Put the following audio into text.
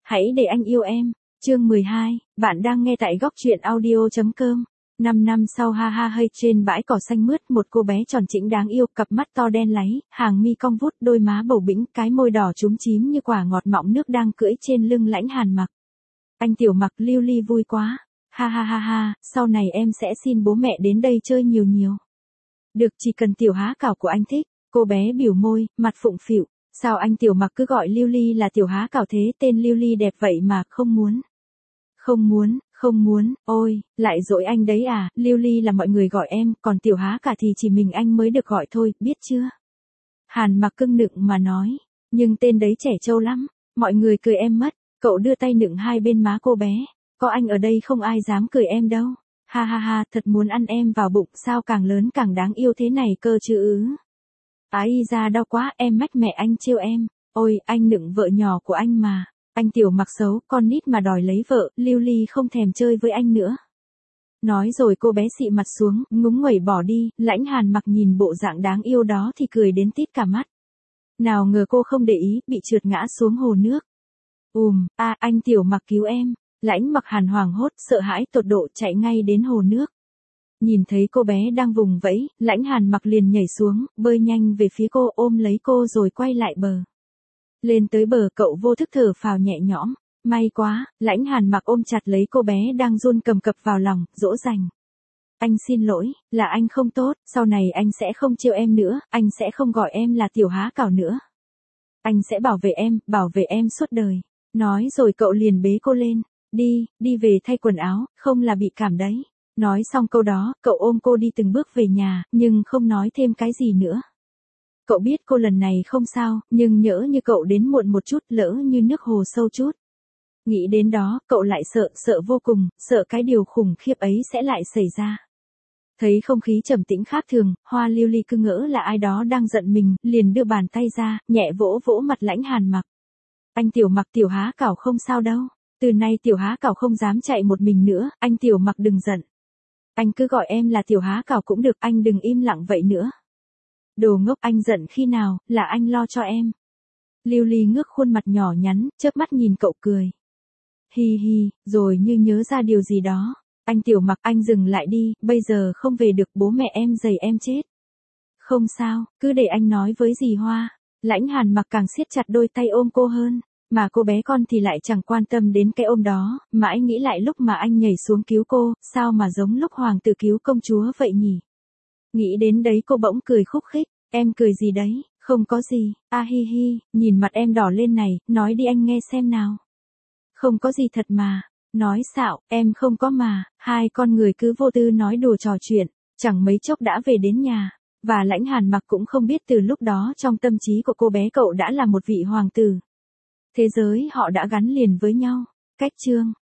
Hãy để anh yêu em. Chương 12, bạn đang nghe tại góc truyện audio.com. 5 năm sau ha ha hơi trên bãi cỏ xanh mướt, một cô bé tròn trĩnh đáng yêu, cặp mắt to đen láy, hàng mi cong vút, đôi má bầu bĩnh, cái môi đỏ chúm chím như quả ngọt mọng nước đang cưỡi trên lưng Lãnh Hàn Mặc. Anh Tiểu Mặc, Lưu Ly vui quá. Ha ha ha ha, sau này em sẽ xin bố mẹ đến đây chơi nhiều nhiều. Được, chỉ cần tiểu há cảo của anh thích. Cô bé biểu môi, mặt phụng phịu. Sao anh Tiểu Mặc cứ gọi Lưu Ly là tiểu há cảo thế, tên Lưu Ly đẹp vậy mà, không muốn. Không muốn, ôi, lại dỗi anh đấy à, Lưu Ly là mọi người gọi em, còn tiểu há cả thì chỉ mình anh mới được gọi thôi, biết chưa? Hàn Mặc cưng nựng mà nói, nhưng tên đấy trẻ trâu lắm, mọi người cười em mất. Cậu đưa tay nựng hai bên má cô bé, có anh ở đây không ai dám cười em đâu. Ha ha ha, thật muốn ăn em vào bụng, sao càng lớn càng đáng yêu thế này cơ chứ ứ. Ái da đau quá, em mách mẹ anh trêu em. Ôi, anh nựng vợ nhỏ của anh mà. Anh Tiểu Mặc xấu, con nít mà đòi lấy vợ, Lưu Ly không thèm chơi với anh nữa. Nói rồi cô bé xị mặt xuống, ngúng nguẩy bỏ đi. Lãnh Hàn Mặc nhìn bộ dạng đáng yêu đó thì cười đến tít cả mắt. Nào ngờ cô không để ý, bị trượt ngã xuống hồ nước. Anh Tiểu Mặc cứu em. Lãnh Mặc Hàn hoảng hốt, sợ hãi tột độ chạy ngay đến hồ nước. Nhìn thấy cô bé đang vùng vẫy, Lãnh Hàn Mặc liền nhảy xuống, bơi nhanh về phía cô, ôm lấy cô rồi quay lại bờ. Lên tới bờ, cậu vô thức thở phào nhẹ nhõm. May quá, Lãnh Hàn Mặc ôm chặt lấy cô bé đang run cầm cập vào lòng, dỗ dành. Anh xin lỗi, là anh không tốt, sau này anh sẽ không trêu em nữa, anh sẽ không gọi em là tiểu há cảo nữa. Anh sẽ bảo vệ em suốt đời. Nói rồi cậu liền bế cô lên. Đi về thay quần áo, không là bị cảm đấy. Nói xong câu đó, cậu ôm cô đi từng bước về nhà, nhưng không nói thêm cái gì nữa. Cậu biết cô lần này không sao, nhưng nhỡ như cậu đến muộn một chút, lỡ như nước hồ sâu chút. Nghĩ đến đó, cậu lại sợ vô cùng, sợ cái điều khủng khiếp ấy sẽ lại xảy ra. Thấy không khí trầm tĩnh khác thường, Hoa Lưu Ly cứ ngỡ là ai đó đang giận mình, liền đưa bàn tay ra, nhẹ vỗ vỗ mặt Lãnh Hàn Mặc. Anh Tiểu Mặc, tiểu há cảo không sao đâu. Từ nay tiểu há cảo không dám chạy một mình nữa, anh Tiểu Mặc đừng giận. Anh cứ gọi em là tiểu há cảo cũng được, anh đừng im lặng vậy nữa. Đồ ngốc, anh giận khi nào, là anh lo cho em. Lưu Ly ngước khuôn mặt nhỏ nhắn, chớp mắt nhìn cậu cười. Hi hi, rồi như nhớ ra điều gì đó. Anh Tiểu Mặc, anh dừng lại đi, bây giờ không về được, bố mẹ em giày em chết. Không sao, cứ để anh nói với dì Hoa. Lãnh Hàn Mặc càng siết chặt đôi tay ôm cô hơn, mà cô bé con thì lại chẳng quan tâm đến cái ôm đó, mãi nghĩ lại lúc mà anh nhảy xuống cứu cô, sao mà giống lúc hoàng tử cứu công chúa vậy nhỉ? Nghĩ đến đấy cô bỗng cười khúc khích, em cười gì đấy, không có gì, hi hi, nhìn mặt em đỏ lên này, nói đi anh nghe xem nào. Không có gì thật mà. Nói xạo, em không có mà. Hai con người cứ vô tư nói đùa trò chuyện, chẳng mấy chốc đã về đến nhà. Và Lãnh Hàn Mặc cũng không biết từ lúc đó trong tâm trí của cô bé cậu đã là một vị hoàng tử. Thế giới họ đã gắn liền với nhau. Cách chương